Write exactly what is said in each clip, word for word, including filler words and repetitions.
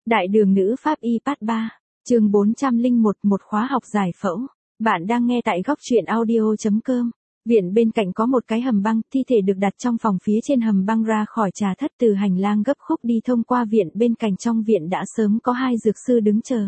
Đại đường nữ pháp y part ba, chương bốn trăm lẻ một, một khóa học giải phẫu. Bạn đang nghe tại góc truyện audio chấm com. Viện bên cạnh có một cái hầm băng, thi thể được đặt trong phòng phía trên hầm băng ra khỏi trà thất từ hành lang gấp khúc đi thông qua viện bên cạnh. Trong viện đã sớm có hai dược sư đứng chờ.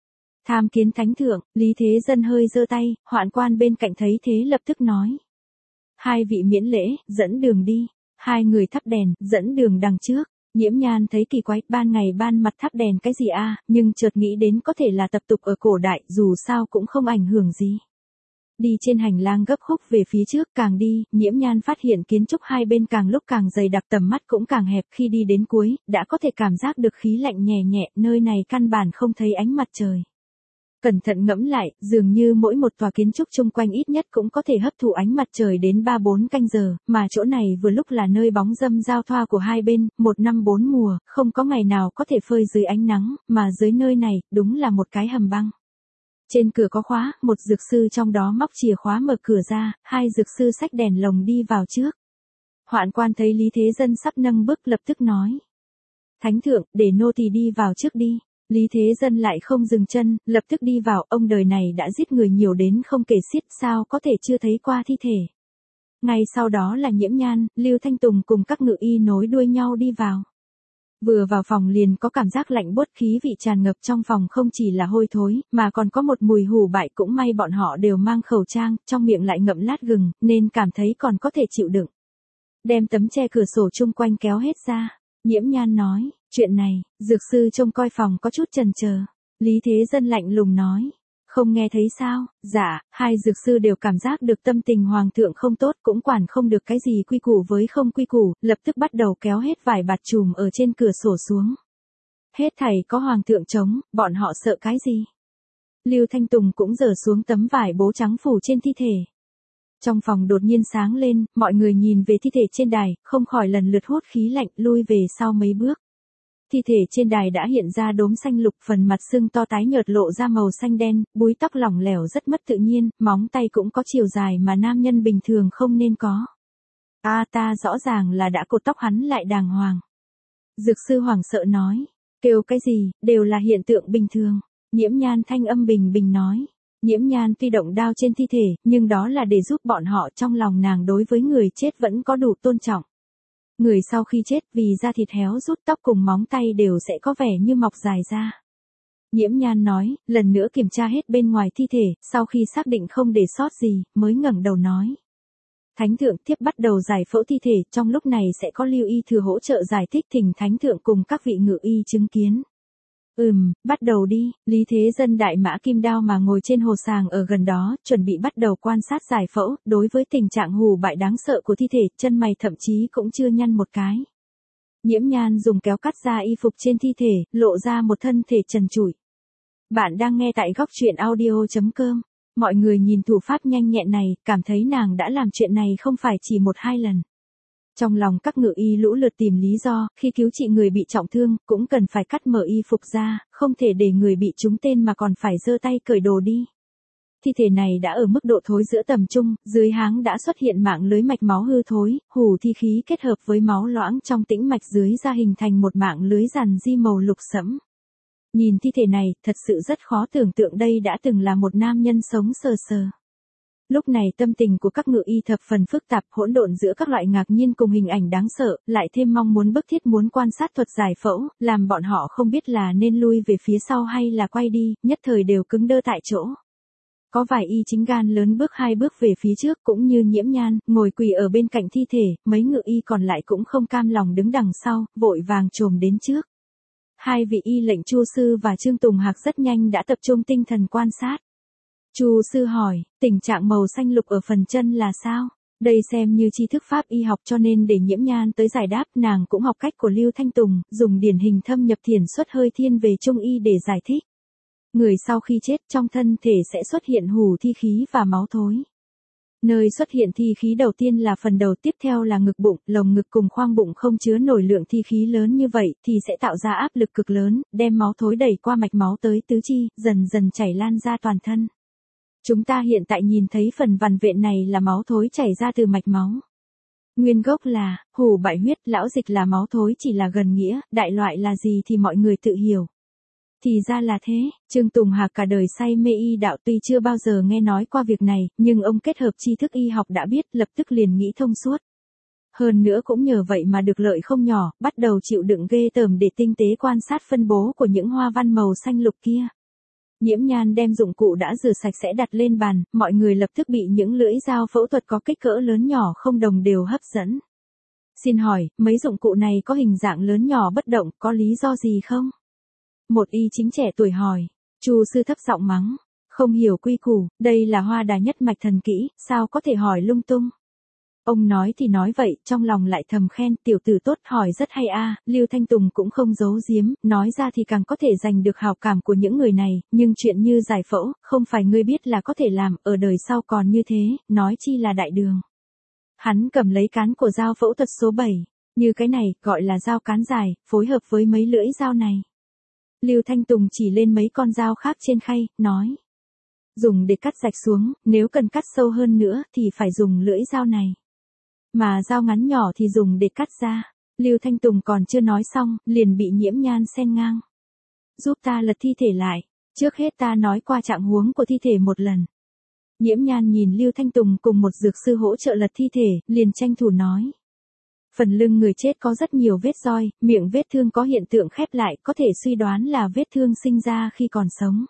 Tham kiến thánh thượng, Lý Thế Dân hơi giơ tay, hoạn quan bên cạnh thấy thế lập tức nói. Hai vị miễn lễ, dẫn đường đi. Hai người thắp đèn, dẫn đường đằng trước. Nhiễm Nhan thấy kỳ quái, ban ngày ban mặt thắp đèn cái gì a, à, nhưng chợt nghĩ đến có thể là tập tục ở cổ đại, dù sao cũng không ảnh hưởng gì. Đi trên hành lang gấp khúc về phía trước, càng đi, Nhiễm Nhan phát hiện kiến trúc hai bên càng lúc càng dày đặc, tầm mắt cũng càng hẹp. Khi đi đến cuối, đã có thể cảm giác được khí lạnh nhẹ nhẹ, nơi này căn bản không thấy ánh mặt trời. Cẩn thận ngẫm lại, dường như mỗi một tòa kiến trúc chung quanh ít nhất cũng có thể hấp thụ ánh mặt trời đến ba bốn canh giờ, mà chỗ này vừa lúc là nơi bóng râm giao thoa của hai bên, một năm bốn mùa, không có ngày nào có thể phơi dưới ánh nắng, mà dưới nơi này, đúng là một cái hầm băng. Trên cửa có khóa, một dược sư trong đó móc chìa khóa mở cửa ra, hai dược sư xách đèn lồng đi vào trước. Hoạn quan thấy Lý Thế Dân sắp nâng bước lập tức nói. Thánh thượng, để nô tỳ đi vào trước đi. Lý Thế Dân lại không dừng chân, lập tức đi vào, ông đời này đã giết người nhiều đến không kể xiết, sao có thể chưa thấy qua thi thể. Ngay sau đó là Nhiễm Nhan, Lưu Thanh Tùng cùng các ngự y nối đuôi nhau đi vào. Vừa vào phòng liền có cảm giác lạnh buốt, khí vị tràn ngập trong phòng, không chỉ là hôi thối, mà còn có một mùi hủ bại. Cũng may bọn họ đều mang khẩu trang, trong miệng lại ngậm lát gừng, nên cảm thấy còn có thể chịu đựng. Đem tấm che cửa sổ chung quanh kéo hết ra. Nhiễm Nhan nói, chuyện này, dược sư trông coi phòng có chút chần chờ. Lý Thế Dân lạnh lùng nói, không nghe thấy sao? Dạ, hai dược sư đều cảm giác được tâm tình hoàng thượng không tốt, cũng quản không được cái gì quy củ với không quy củ, lập tức bắt đầu kéo hết vải bạt trùm ở trên cửa sổ xuống. Hết thảy có hoàng thượng chống, bọn họ sợ cái gì? Lưu Thanh Tùng cũng giở xuống tấm vải bố trắng phủ trên thi thể. Trong phòng đột nhiên sáng lên, mọi người nhìn về thi thể trên đài, không khỏi lần lượt hút khí lạnh, lui về sau mấy bước. Thi thể trên đài đã hiện ra đốm xanh lục, phần mặt sưng to tái nhợt lộ ra màu xanh đen, búi tóc lỏng lẻo rất mất tự nhiên, móng tay cũng có chiều dài mà nam nhân bình thường không nên có. A à, ta rõ ràng là đã cột tóc hắn lại đàng hoàng. Dược sư hoảng sợ nói, kêu cái gì, đều là hiện tượng bình thường. Nhiễm Nhan thanh âm bình bình nói. Nhiễm Nhan tuy động đao trên thi thể, nhưng đó là để giúp bọn họ, trong lòng nàng đối với người chết vẫn có đủ tôn trọng. Người sau khi chết vì da thịt héo rút, tóc cùng móng tay đều sẽ có vẻ như mọc dài ra. Nhiễm Nhan nói, lần nữa kiểm tra hết bên ngoài thi thể, sau khi xác định không để sót gì, mới ngẩng đầu nói. Thánh thượng, tiếp bắt đầu giải phẫu thi thể, trong lúc này sẽ có Lưu Y thừa hỗ trợ giải thích, thỉnh thánh thượng cùng các vị ngự y chứng kiến. Ừm, bắt đầu đi. Lý Thế Dân đại mã kim đao mà ngồi trên hồ sàng ở gần đó, chuẩn bị bắt đầu quan sát giải phẫu. Đối với tình trạng hù bại đáng sợ của thi thể, chân mày thậm chí cũng chưa nhăn một cái. Nhiễm Nhan dùng kéo cắt ra y phục trên thi thể, lộ ra một thân thể trần trụi. Bạn đang nghe tại góc truyện audio chấm com. Mọi người nhìn thủ pháp nhanh nhẹn này, cảm thấy nàng đã làm chuyện này không phải chỉ một hai lần. Trong lòng các ngự y lũ lượt tìm lý do, khi cứu trị người bị trọng thương, cũng cần phải cắt mở y phục ra, không thể để người bị trúng tên mà còn phải giơ tay cởi đồ đi. Thi thể này đã ở mức độ thối giữa tầm trung, dưới háng đã xuất hiện mạng lưới mạch máu hư thối, hủ thi khí kết hợp với máu loãng trong tĩnh mạch dưới da hình thành một mạng lưới rằn di màu lục sẫm. Nhìn thi thể này, thật sự rất khó tưởng tượng đây đã từng là một nam nhân sống sờ sờ. Lúc này tâm tình của các ngự y thập phần phức tạp, hỗn độn giữa các loại ngạc nhiên cùng hình ảnh đáng sợ, lại thêm mong muốn bức thiết muốn quan sát thuật giải phẫu, làm bọn họ không biết là nên lui về phía sau hay là quay đi, nhất thời đều cứng đơ tại chỗ. Có vài y chính gan lớn bước hai bước về phía trước, cũng như Nhiễm Nhan, ngồi quỳ ở bên cạnh thi thể, mấy ngự y còn lại cũng không cam lòng đứng đằng sau, vội vàng trồm đến trước. Hai vị y lệnh Chu Sư và Trương Tùng Hạc rất nhanh đã tập trung tinh thần quan sát. Chu Sư hỏi, tình trạng màu xanh lục ở phần chân là sao? Đây xem như tri thức pháp y học cho nên để Nhiễm Nhan tới giải đáp, nàng cũng học cách của Lưu Thanh Tùng, dùng điển hình thâm nhập thiền xuất hơi thiên về trung y để giải thích. Người sau khi chết trong thân thể sẽ xuất hiện hủ thi khí và máu thối. Nơi xuất hiện thi khí đầu tiên là phần đầu, tiếp theo là ngực bụng, lồng ngực cùng khoang bụng không chứa nổi lượng thi khí lớn như vậy thì sẽ tạo ra áp lực cực lớn, đem máu thối đẩy qua mạch máu tới tứ chi, dần dần chảy lan ra toàn thân. Chúng ta hiện tại nhìn thấy phần vằn vện này là máu thối chảy ra từ mạch máu. Nguyên gốc là, hủ bại huyết, lão dịch là máu thối chỉ là gần nghĩa, đại loại là gì thì mọi người tự hiểu. thì ra là thế, Trương Tùng Hạc cả đời say mê y đạo tuy chưa bao giờ nghe nói qua việc này, nhưng ông kết hợp tri thức y học đã biết, lập tức liền nghĩ thông suốt. Hơn nữa cũng nhờ vậy mà được lợi không nhỏ, bắt đầu chịu đựng ghê tởm để tinh tế quan sát phân bố của những hoa văn màu xanh lục kia. Nhiễm Nhan đem dụng cụ đã rửa sạch sẽ đặt lên bàn, mọi người lập tức bị những lưỡi dao phẫu thuật có kích cỡ lớn nhỏ không đồng đều hấp dẫn. Xin hỏi, mấy dụng cụ này có hình dạng lớn nhỏ bất động, có lý do gì không? Một y chính trẻ tuổi hỏi. Chu sư thấp giọng mắng. Không hiểu quy củ, đây là hoa đà nhất mạch thần kỹ, sao có thể hỏi lung tung? Ông nói thì nói vậy, trong lòng lại thầm khen, tiểu tử tốt, hỏi rất hay a. Lưu Thanh Tùng cũng không giấu giếm, nói ra thì càng có thể giành được hảo cảm của những người này, nhưng chuyện như giải phẫu, không phải ngươi biết là có thể làm, ở đời sau còn như thế, nói chi là đại đường. Hắn cầm lấy cán của dao phẫu thuật số bảy, như cái này, gọi là dao cán dài, phối hợp với mấy lưỡi dao này. Lưu Thanh Tùng chỉ lên mấy con dao khác trên khay, nói. Dùng để cắt rạch xuống, nếu cần cắt sâu hơn nữa thì phải dùng lưỡi dao này. Mà dao ngắn nhỏ thì dùng để cắt ra. Lưu Thanh Tùng còn chưa nói xong, liền bị Nhiễm Nhan xen ngang. Giúp ta lật thi thể lại, trước hết ta nói qua trạng huống của thi thể một lần. Nhiễm Nhan nhìn Lưu Thanh Tùng cùng một dược sư hỗ trợ lật thi thể, liền tranh thủ nói. Phần lưng người chết có rất nhiều vết roi, miệng vết thương có hiện tượng khép lại, có thể suy đoán là vết thương sinh ra khi còn sống.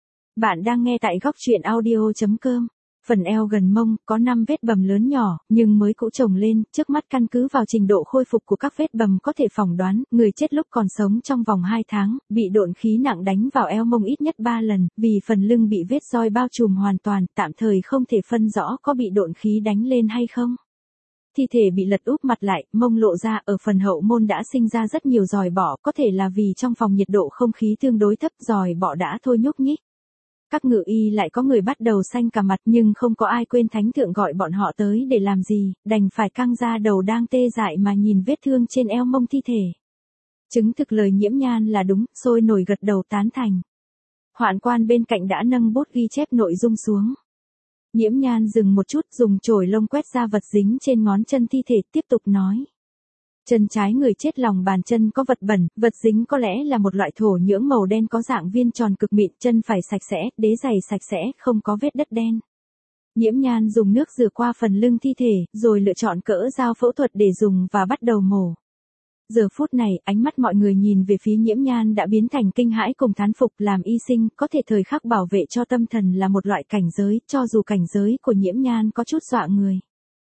Bạn đang nghe tại góc truyện audio chấm com. Phần eo gần mông, có năm vết bầm lớn nhỏ, nhưng mới cũ chồng lên, trước mắt căn cứ vào trình độ khôi phục của các vết bầm có thể phỏng đoán, người chết lúc còn sống trong vòng hai tháng, bị độn khí nặng đánh vào eo mông ít nhất ba lần, vì phần lưng bị vết roi bao trùm hoàn toàn, tạm thời không thể phân rõ có bị độn khí đánh lên hay không. Thi thể bị lật úp mặt lại, mông lộ ra, ở phần hậu môn đã sinh ra rất nhiều giòi bọ, có thể là vì trong phòng nhiệt độ không khí tương đối thấp, giòi bọ đã thôi nhúc nhích. Các ngự y lại có người bắt đầu xanh cả mặt, nhưng không có ai quên thánh thượng gọi bọn họ tới để làm gì, đành phải căng ra đầu đang tê dại mà nhìn vết thương trên eo mông thi thể. Chứng thực lời Nhiễm Nhan là đúng, sôi nổi gật đầu tán thành. Hoạn quan bên cạnh đã nâng bút ghi chép nội dung xuống. Nhiễm Nhan dừng một chút, dùng chổi lông quét ra vật dính trên ngón chân thi thể, tiếp tục nói. Chân trái người chết lòng bàn chân có vật bẩn, vật dính có lẽ là một loại thổ nhưỡng màu đen có dạng viên tròn cực mịn, chân phải sạch sẽ, đế giày sạch sẽ, không có vết đất đen. Nhiễm Nhan dùng nước rửa qua phần lưng thi thể, rồi lựa chọn cỡ dao phẫu thuật để dùng và bắt đầu mổ. Giờ phút này, ánh mắt mọi người nhìn về phía Nhiễm Nhan đã biến thành kinh hãi cùng thán phục, làm y sinh, có thể thời khắc bảo vệ cho tâm thần là một loại cảnh giới, cho dù cảnh giới của Nhiễm Nhan có chút dọa người.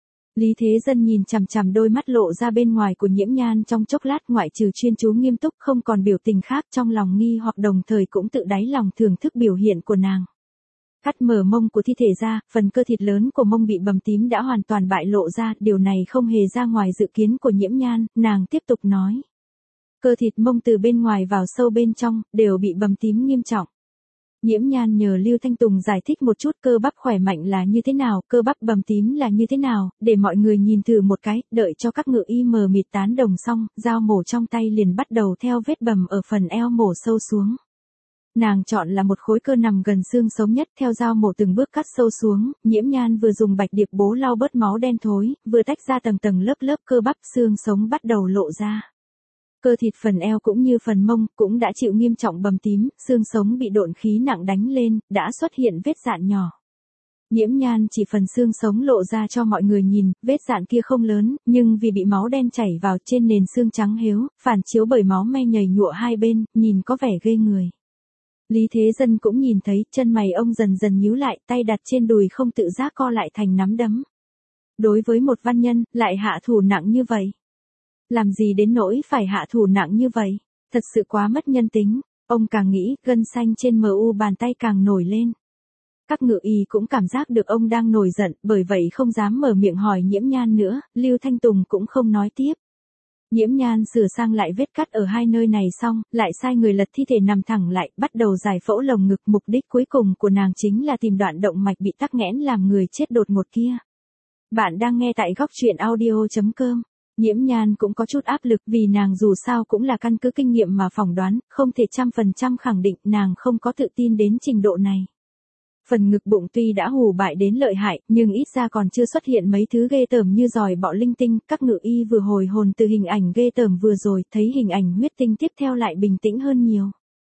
Lý Thế Dân nhìn chằm chằm đôi mắt lộ ra bên ngoài của Nhiễm Nhan trong chốc lát, ngoại trừ chuyên chú nghiêm túc không còn biểu tình khác, trong lòng nghi hoặc đồng thời cũng tự đáy lòng thưởng thức biểu hiện của nàng. Cắt mở mông của thi thể ra, phần cơ thịt lớn của mông bị bầm tím đã hoàn toàn bại lộ ra, điều này không hề ra ngoài dự kiến của Nhiễm Nhan, nàng tiếp tục nói. Cơ thịt mông từ bên ngoài vào sâu bên trong, đều bị bầm tím nghiêm trọng. Nhiễm Nhan nhờ Lưu Thanh Tùng giải thích một chút cơ bắp khỏe mạnh là như thế nào, cơ bắp bầm tím là như thế nào, để mọi người nhìn thử một cái, đợi cho các ngự y mờ mịt tán đồng xong, dao mổ trong tay liền bắt đầu theo vết bầm ở phần eo mổ sâu xuống. Nàng chọn là một khối cơ nằm gần xương sống nhất, theo dao mổ từng bước cắt sâu xuống, Nhiễm Nhan vừa dùng bạch điệp bố lau bớt máu đen thối, vừa tách ra tầng tầng lớp lớp cơ bắp, xương sống bắt đầu lộ ra. Cơ thịt phần eo cũng như phần mông cũng đã chịu nghiêm trọng bầm tím, xương sống bị độn khí nặng đánh lên, đã xuất hiện vết dạn nhỏ. Nhiễm Nhan chỉ phần xương sống lộ ra cho mọi người nhìn, vết dạn kia không lớn, nhưng vì bị máu đen chảy vào trên nền xương trắng héo, phản chiếu bởi máu me nhầy nhụa hai bên, nhìn có vẻ ghê người. Lý Thế Dân cũng nhìn thấy, chân mày ông dần dần nhíu lại, tay đặt trên đùi không tự giác co lại thành nắm đấm. Đối với một văn nhân, lại hạ thủ nặng như vậy. Làm gì đến nỗi phải hạ thủ nặng như vậy, thật sự quá mất nhân tính, ông càng nghĩ, gân xanh trên mờ u bàn tay càng nổi lên. Các ngự y cũng cảm giác được ông đang nổi giận, bởi vậy không dám mở miệng hỏi Nhiễm Nhan nữa, Lưu Thanh Tùng cũng không nói tiếp. Nhiễm Nhan sửa sang lại vết cắt ở hai nơi này xong, lại sai người lật thi thể nằm thẳng lại, bắt đầu giải phẫu lồng ngực, mục đích cuối cùng của nàng chính là tìm đoạn động mạch bị tắc nghẽn làm người chết đột ngột kia. Bạn đang nghe tại góc truyện audio chấm com. Nhiễm Nhan cũng có chút áp lực vì nàng dù sao cũng là căn cứ kinh nghiệm mà phỏng đoán, không thể trăm phần trăm khẳng định nàng không có tự tin đến trình độ này. Phần ngực bụng tuy đã hù bại đến lợi hại, nhưng ít ra còn chưa xuất hiện mấy thứ ghê tởm như giòi bọ linh tinh, các ngự y vừa hồi hồn từ hình ảnh ghê tởm vừa rồi, thấy hình ảnh huyết tinh tiếp theo lại bình tĩnh hơn nhiều.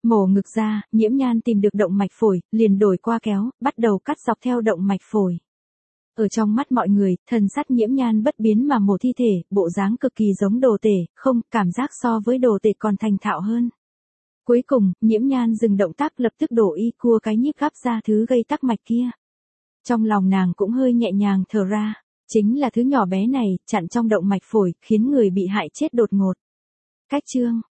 Mổ ngực ra, Nhiễm Nhan tìm được động mạch phổi, liền đổi qua kéo, bắt đầu cắt dọc theo động mạch phổi. Ở trong mắt mọi người, thần sắc Nhiễm Nhan bất biến mà mổ thi thể, bộ dáng cực kỳ giống đồ tể, không, cảm giác so với đồ tể còn thành thạo hơn. Cuối cùng, Nhiễm Nhan dừng động tác lập tức đổ y cua cái nhíp gắp ra thứ gây tắc mạch kia. Trong lòng nàng cũng hơi nhẹ nhàng thở ra, chính là thứ nhỏ bé này, chặn trong động mạch phổi, khiến người bị hại chết đột ngột. Cách chương